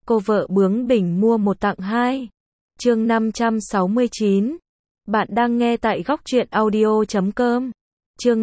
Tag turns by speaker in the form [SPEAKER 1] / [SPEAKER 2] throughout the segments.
[SPEAKER 1] Cô vợ bướng bỉnh mua một tặng hai. Chương 569. Bạn đang nghe tại góc truyện audio.com. Chương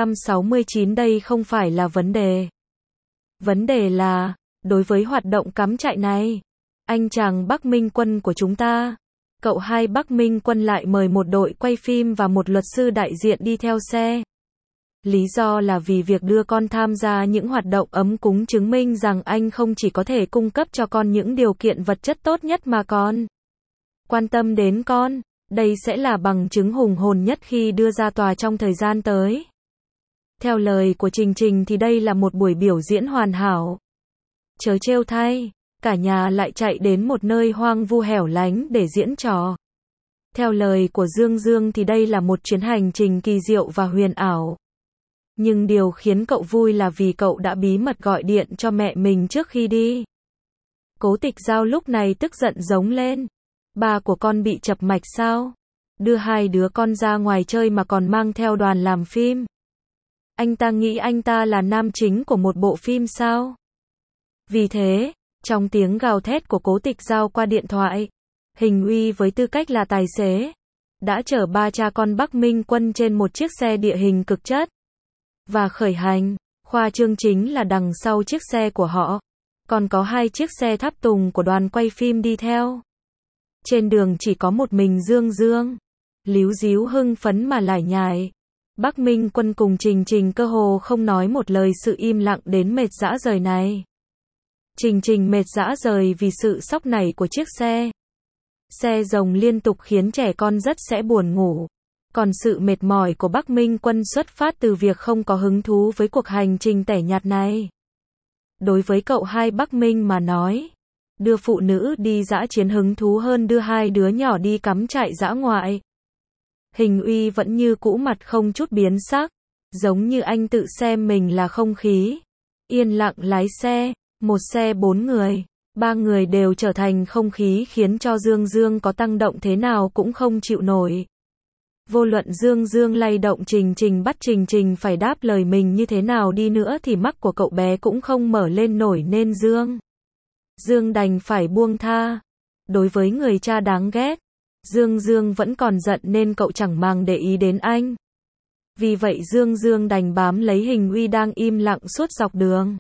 [SPEAKER 1] 569, đây không phải là vấn đề. Vấn đề là, đối với hoạt động cắm trại này, anh chàng Bắc Minh Quân của chúng ta, cậu hai Bắc Minh Quân lại mời một đội quay phim và một luật sư đại diện đi theo xe. Lý do là vì việc đưa con tham gia những hoạt động ấm cúng chứng minh rằng anh không chỉ có thể cung cấp cho con những điều kiện vật chất tốt nhất mà còn quan tâm đến con. Đây sẽ là bằng chứng hùng hồn nhất khi đưa ra tòa trong thời gian tới. Theo lời của Trình Trình thì đây là một buổi biểu diễn hoàn hảo. Trớ trêu thay, cả nhà lại chạy đến một nơi hoang vu hẻo lánh để diễn trò. Theo lời của Dương Dương thì đây là một chuyến hành trình kỳ diệu và huyền ảo. Nhưng điều khiến cậu vui là vì cậu đã bí mật gọi điện cho mẹ mình trước khi đi. Cố Tịch Giao lúc này tức giận giống lên. Ba của con bị chập mạch sao? Đưa hai đứa con ra ngoài chơi mà còn mang theo đoàn làm phim. Anh ta nghĩ anh ta là nam chính của một bộ phim sao? Vì thế, trong tiếng gào thét của Cố Tịch Giao qua điện thoại, Hình Uy với tư cách là tài xế, đã chở ba cha con Bắc Minh Quân trên một chiếc xe địa hình cực chất và khởi hành. Khoa trương chính là đằng sau chiếc xe của họ còn có hai chiếc xe tháp tùng của đoàn quay phim đi theo. Trên đường chỉ có một mình Dương Dương, líu díu hưng phấn mà lải nhải. Bắc Minh Quân cùng Trình Trình cơ hồ không nói một lời, sự im lặng đến mệt rã rời này. Trình Trình mệt rã rời vì sự sóc nảy của chiếc xe. Xe rồng liên tục khiến trẻ con rất sẽ buồn ngủ. Còn sự mệt mỏi của Bắc Minh Quân xuất phát từ việc không có hứng thú với cuộc hành trình tẻ nhạt này. Đối với cậu hai Bắc Minh mà nói, đưa phụ nữ đi dã chiến hứng thú hơn đưa hai đứa nhỏ đi cắm trại dã ngoại. Hình Uy vẫn như cũ, mặt không chút biến sắc, giống như anh tự xem mình là không khí. Yên lặng lái xe, một xe 4 người, 3 người đều trở thành không khí khiến cho Dương Dương có tăng động thế nào cũng không chịu nổi. Vô luận Dương Dương lay động Trình Trình, bắt Trình Trình phải đáp lời mình như thế nào đi nữa thì mắt của cậu bé cũng không mở lên nổi, nên Dương đành phải buông tha. Đối với người cha đáng ghét, Dương Dương vẫn còn giận nên cậu chẳng màng để ý đến anh. Vì vậy Dương Dương đành bám lấy Hình Uy đang im lặng suốt dọc đường.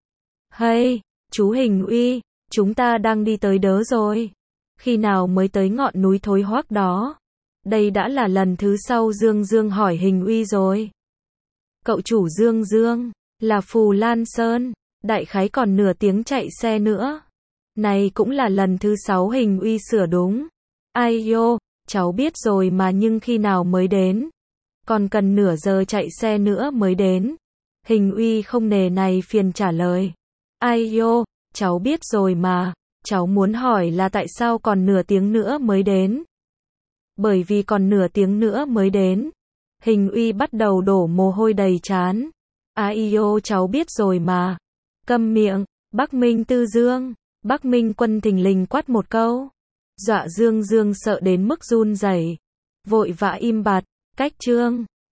[SPEAKER 1] Hey, chú Hình Uy, chúng ta đang đi tới đớ rồi. Khi nào mới tới ngọn núi thối hoác đó? Đây đã là lần thứ sau Dương Dương hỏi Hình Uy rồi. Cậu chủ Dương Dương, là Phù Lan Sơn, đại khái còn nửa tiếng chạy xe nữa. Này cũng là lần thứ 6, Hình Uy sửa đúng. Ai yo, cháu biết rồi mà, nhưng khi nào mới đến? Còn cần nửa giờ chạy xe nữa mới đến. Hình Uy không nề này phiền trả lời. Ai yo, cháu biết rồi mà, cháu muốn hỏi là tại sao còn nửa tiếng nữa mới đến? Bởi vì còn nửa tiếng nữa mới đến. Hình Uy bắt đầu đổ mồ hôi đầy trán. Ai yo, cháu biết rồi mà. Câm miệng, Bắc Minh Tư Dương. Bắc Minh Quân thình lình quát một câu, dọa Dương Dương sợ đến mức run rẩy, vội vã im bặt. Cách chương